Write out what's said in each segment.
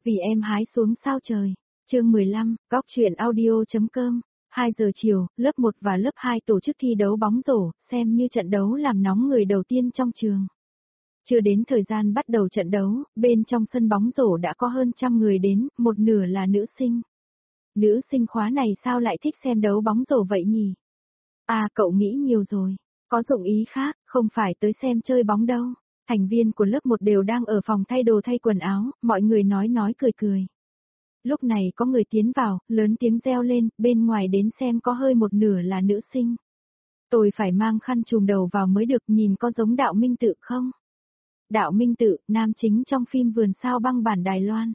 Vì em hái xuống sao trời. Chương 15, Góc truyện audio.com. 2 giờ chiều, lớp 1 và lớp 2 tổ chức thi đấu bóng rổ, xem như trận đấu làm nóng người đầu tiên trong trường. Chưa đến thời gian bắt đầu trận đấu, bên trong sân bóng rổ đã có hơn 100 người đến, một nửa là nữ sinh. Nữ sinh khóa này sao lại thích xem đấu bóng rổ vậy nhỉ? À, cậu nghĩ nhiều rồi. Có dụng ý khác, không phải tới xem chơi bóng đâu. Thành viên của lớp 1 đều đang ở phòng thay đồ thay quần áo, mọi người nói cười cười. Lúc này có người tiến vào, lớn tiếng reo lên, bên ngoài đến xem có hơi một nửa là nữ sinh. Tôi phải mang khăn trùm đầu vào mới được, nhìn có giống Đạo Minh Tự không? Đạo Minh Tự, nam chính trong phim Vườn sao băng bản Đài Loan.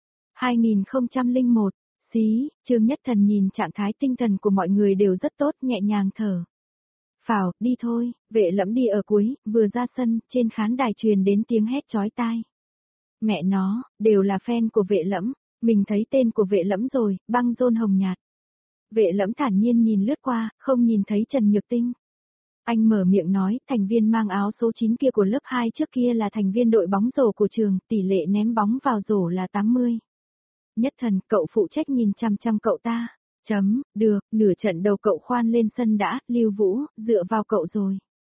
2001, xí, Trương Nhất Thần nhìn trạng thái tinh thần của mọi người đều rất tốt, nhẹ nhàng thở. Phào, đi thôi, Vệ Lẫm đi ở cuối, vừa ra sân, trên khán đài truyền đến tiếng hét chói tai. Mẹ nó, đều là fan của Vệ Lẫm, mình thấy tên của Vệ Lẫm rồi, băng rôn hồng nhạt. Vệ Lẫm thản nhiên nhìn lướt qua, không nhìn thấy Trần Nhược Tinh. Anh mở miệng nói, thành viên mang áo số 9 kia của lớp 2 trước kia là thành viên đội bóng rổ của trường, tỷ lệ ném bóng vào rổ là 80. Nhất Thần, cậu phụ trách nhìn chăm chăm cậu ta. Được, nửa trận đầu cậu khoan lên sân đã, Lưu Vũ, dựa vào cậu rồi.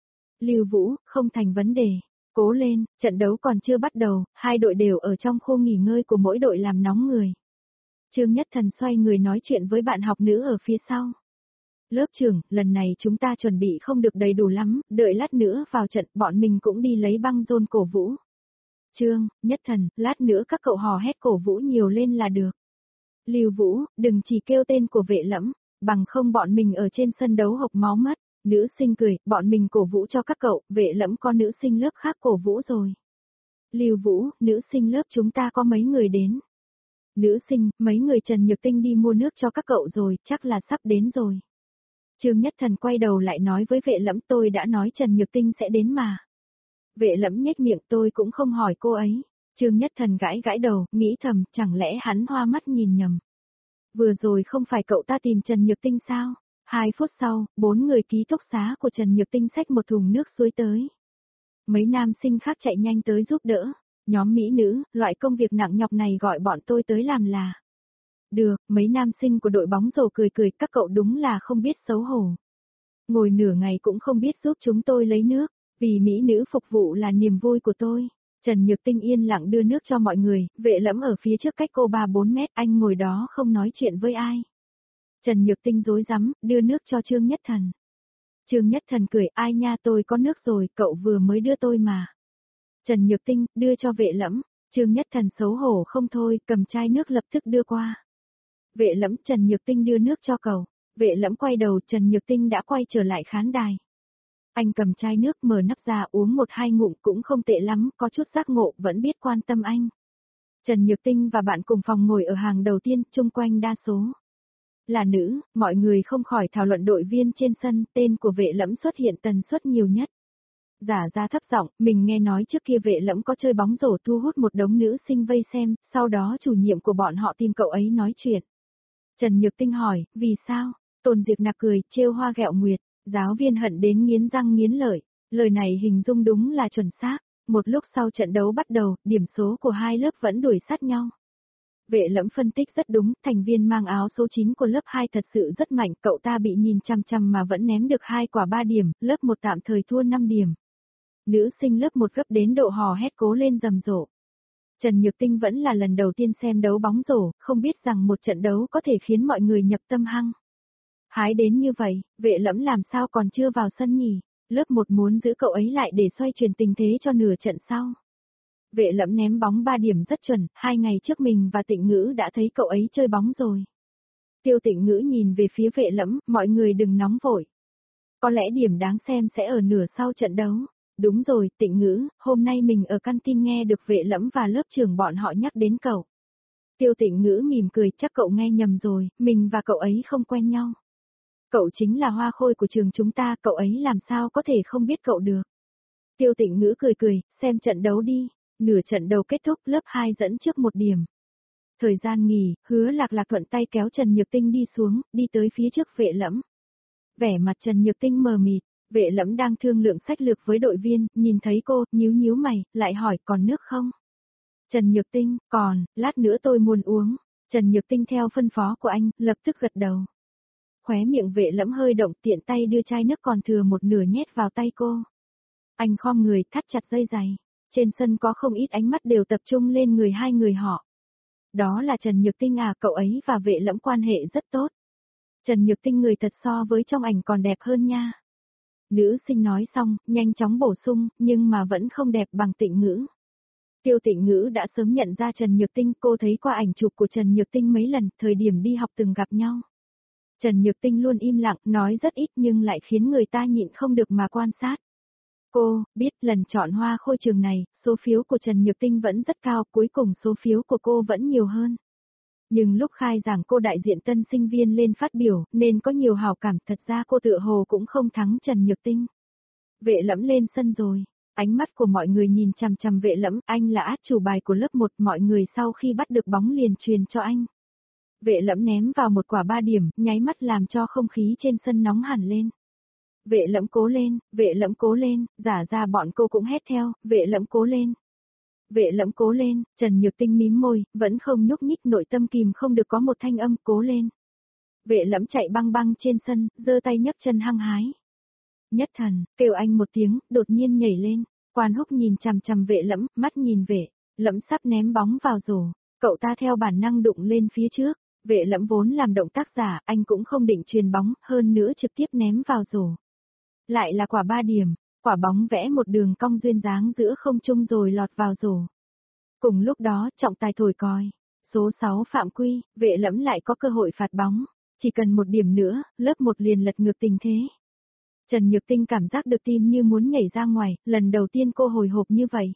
Lưu Vũ, không thành vấn đề. Cố lên, trận đấu còn chưa bắt đầu, hai đội đều ở trong khu nghỉ ngơi của mỗi đội làm nóng người. Trương Nhất Thần xoay người nói chuyện với bạn học nữ ở phía sau. Lớp trưởng, lần này chúng ta chuẩn bị không được đầy đủ lắm, đợi lát nữa vào trận bọn mình cũng đi lấy băng rôn cổ vũ. Trương, Nhất Thần, lát nữa các cậu hò hét cổ vũ nhiều lên là được. Lưu Vũ, đừng chỉ kêu tên của Vệ Lẫm, bằng không bọn mình ở trên sân đấu hộc máu mất. Nữ sinh cười, bọn mình cổ vũ cho các cậu, Vệ Lẫm có nữ sinh lớp khác cổ vũ rồi. Lưu Vũ, nữ sinh lớp chúng ta có mấy người đến? Nữ sinh, mấy người Trần Nhược Tinh đi mua nước cho các cậu rồi, chắc là sắp đến rồi. Trương Nhất Thần quay đầu lại nói với Vệ Lẫm, tôi đã nói Trần Nhược Tinh sẽ đến mà. Vệ Lẫm nhếch miệng, tôi cũng không hỏi cô ấy. Trương Nhất Thần gãi đầu, nghĩ thầm, chẳng lẽ hắn hoa mắt nhìn nhầm. Vừa rồi không phải cậu ta tìm Trần Nhược Tinh sao? 2 phút sau, 4 người ký túc xá của Trần Nhược Tinh xách một thùng nước suối tới. Mấy nam sinh khác chạy nhanh tới giúp đỡ. Nhóm mỹ nữ, loại công việc nặng nhọc này gọi bọn tôi tới làm là. Được, mấy nam sinh của đội bóng rổ cười, các cậu đúng là không biết xấu hổ. Ngồi nửa ngày cũng không biết giúp chúng tôi lấy nước, vì mỹ nữ phục vụ là niềm vui của tôi. Trần Nhược Tinh yên lặng đưa nước cho mọi người, Vệ Lẫm ở phía trước cách cô 3-4 mét, anh ngồi đó không nói chuyện với ai. Trần Nhược Tinh rối rắm, đưa nước cho Trương Nhất Thần. Trương Nhất Thần cười, ai nha, tôi có nước rồi, cậu vừa mới đưa tôi mà. Trần Nhược Tinh, đưa cho Vệ Lẫm. Trương Nhất Thần xấu hổ không thôi, cầm chai nước lập tức đưa qua. Vệ Lẫm, Trần Nhược Tinh đưa nước cho cậu. Vệ Lẫm quay đầu, Trần Nhược Tinh đã quay trở lại khán đài. Anh cầm chai nước mở nắp ra uống 1-2 ngụm cũng không tệ lắm, có chút giác ngộ, vẫn biết quan tâm anh. Trần Nhược Tinh và bạn cùng phòng ngồi ở hàng đầu tiên, chung quanh đa số là nữ, mọi người không khỏi thảo luận đội viên trên sân, tên của Vệ Lẫm xuất hiện tần suất nhiều nhất. Giả ra thấp giọng, mình nghe nói trước kia Vệ Lẫm có chơi bóng rổ thu hút một đống nữ sinh vây xem, sau đó chủ nhiệm của bọn họ tìm cậu ấy nói chuyện. Trần Nhược Tinh hỏi, vì sao? Tôn Diệp Nặc cười, trêu hoa ghẹo nguyệt, giáo viên hận đến nghiến răng nghiến lợi, lời này hình dung đúng là chuẩn xác. Một lúc sau trận đấu bắt đầu, điểm số của hai lớp vẫn đuổi sát nhau. Vệ Lẫm phân tích rất đúng, thành viên mang áo số 9 của lớp 2 thật sự rất mạnh, cậu ta bị nhìn chăm chăm mà vẫn ném được 2 quả 3 điểm, lớp 1 tạm thời thua 5 điểm. Nữ sinh lớp 1 gấp đến độ hò hét cố lên rầm rộ. Trần Nhược Tinh vẫn là lần đầu tiên xem đấu bóng rổ, không biết rằng một trận đấu có thể khiến mọi người nhập tâm hăng. Hái đến như vậy, Vệ Lẫm làm sao còn chưa vào sân nhỉ? Lớp 1 muốn giữ cậu ấy lại để xoay chuyển tình thế cho nửa trận sau. Vệ Lẫm ném bóng 3 điểm rất chuẩn, 2 ngày trước mình và Tịnh Ngữ đã thấy cậu ấy chơi bóng rồi. Tiêu Tịnh Ngữ nhìn về phía Vệ Lẫm, mọi người đừng nóng vội. Có lẽ điểm đáng xem sẽ ở nửa sau trận đấu. Đúng rồi, Tịnh Ngữ, hôm nay mình ở canteen nghe được Vệ Lẫm và lớp trưởng bọn họ nhắc đến cậu. Tiêu Tịnh Ngữ mỉm cười, chắc cậu nghe nhầm rồi, mình và cậu ấy không quen nhau. Cậu chính là hoa khôi của trường chúng ta, cậu ấy làm sao có thể không biết cậu được. Tiêu Tịnh Ngữ cười, xem trận đấu đi. Nửa trận đầu kết thúc, lớp 2 dẫn trước 1 điểm. Thời gian nghỉ, Hứa Lạc Lạc thuận tay kéo Trần Nhược Tinh đi xuống, đi tới phía trước Vệ Lẫm. Vẻ mặt Trần Nhược Tinh mờ mịt, Vệ Lẫm đang thương lượng sách lược với đội viên, nhìn thấy cô, nhíu mày, lại hỏi còn nước không? Trần Nhược Tinh, còn, lát nữa tôi muốn uống. Trần Nhược Tinh theo phân phó của anh, lập tức gật đầu. Khóe miệng Vệ Lẫm hơi động, tiện tay đưa chai nước còn thừa một nửa nhét vào tay cô. Anh khom người thắt chặt dây giày. Trên sân có không ít ánh mắt đều tập trung lên người hai người họ. Đó là Trần Nhược Tinh à, cậu ấy và Vệ Lẫm quan hệ rất tốt. Trần Nhược Tinh người thật so với trong ảnh còn đẹp hơn nha. Nữ sinh nói xong, nhanh chóng bổ sung, nhưng mà vẫn không đẹp bằng Tịnh Ngữ. Tiêu Tịnh Ngữ đã sớm nhận ra Trần Nhược Tinh, cô thấy qua ảnh chụp của Trần Nhược Tinh mấy lần, thời điểm đi học từng gặp nhau. Trần Nhược Tinh luôn im lặng, nói rất ít nhưng lại khiến người ta nhịn không được mà quan sát. Cô, biết lần chọn hoa khôi trường này, số phiếu của Trần Nhược Tinh vẫn rất cao, cuối cùng số phiếu của cô vẫn nhiều hơn. Nhưng lúc khai giảng cô đại diện tân sinh viên lên phát biểu, nên có nhiều hào cảm, thật ra cô tựa hồ cũng không thắng Trần Nhược Tinh. Vệ Lẫm lên sân rồi, ánh mắt của mọi người nhìn chằm chằm Vệ Lẫm, anh là át chủ bài của lớp 1, mọi người sau khi bắt được bóng liền truyền cho anh. Vệ Lẫm ném vào một quả 3 điểm, nháy mắt làm cho không khí trên sân nóng hẳn lên. Vệ Lẫm cố lên, Vệ Lẫm cố lên, giả ra bọn cô cũng hét theo, Vệ Lẫm cố lên. Vệ Lẫm cố lên, Trần Nhược Tinh mím môi, vẫn không nhúc nhích, nội tâm kìm không được có một thanh âm, cố lên. Vệ Lẫm chạy băng băng trên sân, giơ tay nhấc chân hăng hái. Nhất Thần, kêu anh một tiếng, đột nhiên nhảy lên, Quan Húc nhìn chằm chằm Vệ Lẫm, mắt nhìn Vệ Lẫm sắp ném bóng vào rổ, cậu ta theo bản năng đụng lên phía trước, Vệ Lẫm vốn làm động tác giả, anh cũng không định chuyền bóng, hơn nữa trực tiếp ném vào rổ. Lại là quả 3 điểm, quả bóng vẽ một đường cong duyên dáng giữa không trung rồi lọt vào rổ. Cùng lúc đó, trọng tài thổi còi, số 6 phạm quy, Vệ Lẫm lại có cơ hội phạt bóng, chỉ cần một điểm nữa, lớp 1 liền lật ngược tình thế. Trần Nhược Tinh cảm giác được tim như muốn nhảy ra ngoài, lần đầu tiên cô hồi hộp như vậy.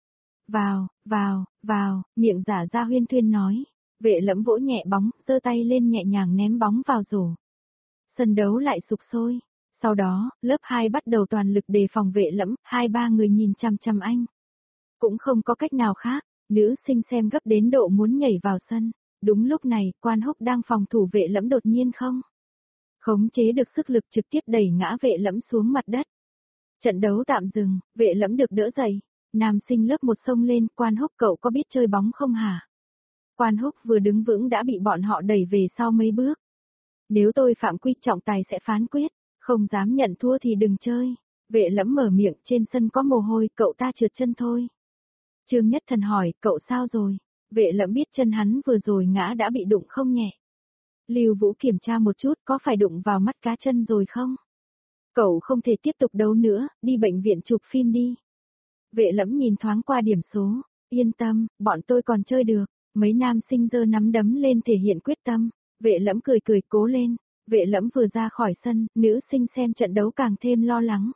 Vào, miệng giả ra huyên thuyên nói. Vệ Lẫm vỗ nhẹ bóng, giơ tay lên nhẹ nhàng ném bóng vào rổ. Sân đấu lại sục sôi. Sau đó, lớp 2 bắt đầu toàn lực đề phòng Vệ Lẫm, 2-3 người nhìn chằm chằm anh. Cũng không có cách nào khác, nữ sinh xem gấp đến độ muốn nhảy vào sân. Đúng lúc này, Quan Húc đang phòng thủ Vệ Lẫm đột nhiên không khống chế được sức lực, trực tiếp đẩy ngã Vệ Lẫm xuống mặt đất. Trận đấu tạm dừng, Vệ Lẫm được đỡ dậy. Nam sinh lớp 1 xông lên, Quan Húc cậu có biết chơi bóng không hả? Quan Húc vừa đứng vững đã bị bọn họ đẩy về sau mấy bước. Nếu tôi phạm quy, trọng tài sẽ phán quyết, không dám nhận thua thì đừng chơi. Vệ Lẫm mở miệng, trên sân có mồ hôi, cậu ta trượt chân thôi. Trương Nhất Thần hỏi, cậu sao rồi? Vệ Lẫm biết chân hắn vừa rồi ngã đã bị đụng không nhẹ. Lưu Vũ kiểm tra một chút, có phải đụng vào mắt cá chân rồi không? Cậu không thể tiếp tục đấu nữa, đi bệnh viện chụp phim đi. Vệ Lẫm nhìn thoáng qua điểm số, yên tâm, bọn tôi còn chơi được. Mấy nam sinh giơ nắm đấm lên thể hiện quyết tâm. Vệ Lẫm cười cười, cố lên. Vệ Lẫm vừa ra khỏi sân, nữ sinh xem trận đấu càng thêm lo lắng.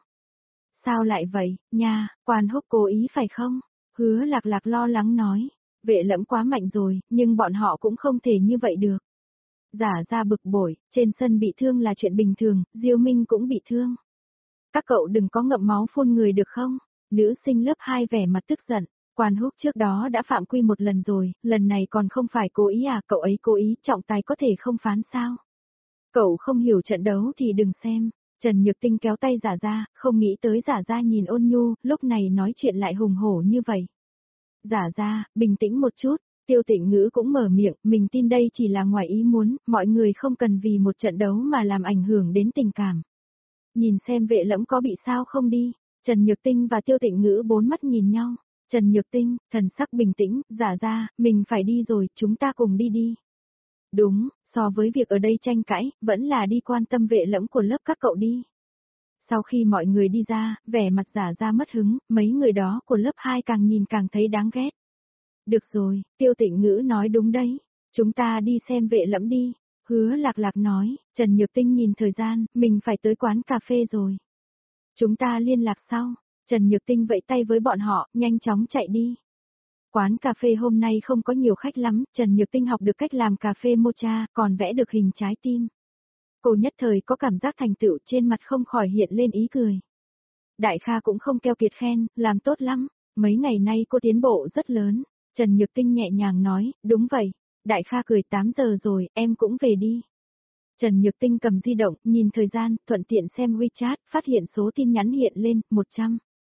Sao lại vậy, nha, Quan Húc cố ý phải không? Hứa Lạc Lạc lo lắng nói. Vệ Lẫm quá mạnh rồi, nhưng bọn họ cũng không thể như vậy được. Giả ra bực bội, trên sân bị thương là chuyện bình thường, Diêu Minh cũng bị thương. Các cậu đừng có ngậm máu phun người được không? Nữ sinh lớp 2 vẻ mặt tức giận. Quan Húc trước đó đã phạm quy một lần rồi, lần này còn không phải cố ý à, cậu ấy cố ý, trọng tài có thể không phán sao? Cậu không hiểu trận đấu thì đừng xem. Trần Nhược Tinh kéo tay giả ra, không nghĩ tới giả ra nhìn ôn nhu, lúc này nói chuyện lại hùng hổ như vậy. Giả ra, bình tĩnh một chút, Tiêu Tịnh Ngữ cũng mở miệng, mình tin đây chỉ là ngoài ý muốn, mọi người không cần vì một trận đấu mà làm ảnh hưởng đến tình cảm. Nhìn xem Vệ Lẫm có bị sao không đi. Trần Nhược Tinh và Tiêu Tịnh Ngữ bốn mắt nhìn nhau. Trần Nhược Tinh, thần sắc bình tĩnh, giả ra, mình phải đi rồi, chúng ta cùng đi đi. Đúng, so với việc ở đây tranh cãi, vẫn là đi quan tâm Vệ Lẫm của lớp các cậu đi. Sau khi mọi người đi ra, vẻ mặt giả ra mất hứng, mấy người đó của lớp 2 càng nhìn càng thấy đáng ghét. Được rồi, Tiêu Tịnh Ngữ nói đúng đấy, chúng ta đi xem Vệ Lẫm đi. Hứa Lạc Lạc nói, Trần Nhược Tinh nhìn thời gian, mình phải tới quán cà phê rồi. Chúng ta liên lạc sau. Trần Nhược Tinh vẫy tay với bọn họ, nhanh chóng chạy đi. Quán cà phê hôm nay không có nhiều khách lắm, Trần Nhược Tinh học được cách làm cà phê mocha, còn vẽ được hình trái tim. Cô nhất thời có cảm giác thành tựu, trên mặt không khỏi hiện lên ý cười. Đại Kha cũng không keo kiệt khen, làm tốt lắm, mấy ngày nay cô tiến bộ rất lớn. Trần Nhược Tinh nhẹ nhàng nói, đúng vậy. Đại Kha cười, 8 giờ rồi, em cũng về đi. Trần Nhược Tinh cầm di động, nhìn thời gian, thuận tiện xem WeChat, phát hiện số tin nhắn hiện lên, 100.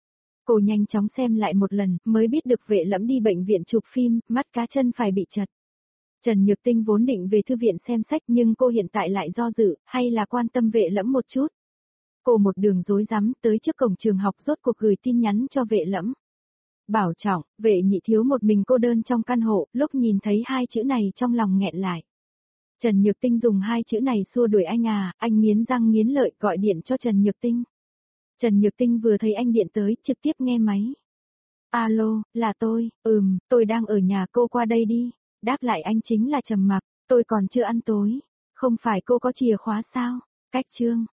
Cô nhanh chóng xem lại một lần, mới biết được Vệ Lẫm đi bệnh viện chụp phim, mắt cá chân phải bị chật. Trần Nhược Tinh vốn định về thư viện xem sách nhưng cô hiện tại lại do dự, hay là quan tâm Vệ Lẫm một chút. Cô một đường rối rắm tới trước cổng trường học rốt cuộc gửi tin nhắn cho Vệ Lẫm. Bảo trọng, Vệ Nhị thiếu một mình cô đơn trong căn hộ, lúc nhìn thấy hai chữ này trong lòng nghẹn lại. Trần Nhược Tinh dùng hai chữ này xua đuổi anh à, anh nghiến răng nghiến lợi gọi điện cho Trần Nhược Tinh. Trần Nhược Tinh vừa thấy anh điện tới, trực tiếp nghe máy. Alo, là tôi, tôi đang ở nhà cô qua đây đi. Đáp lại anh chính là Trầm Mặc, tôi còn chưa ăn tối. Không phải cô có chìa khóa sao? Cách chương.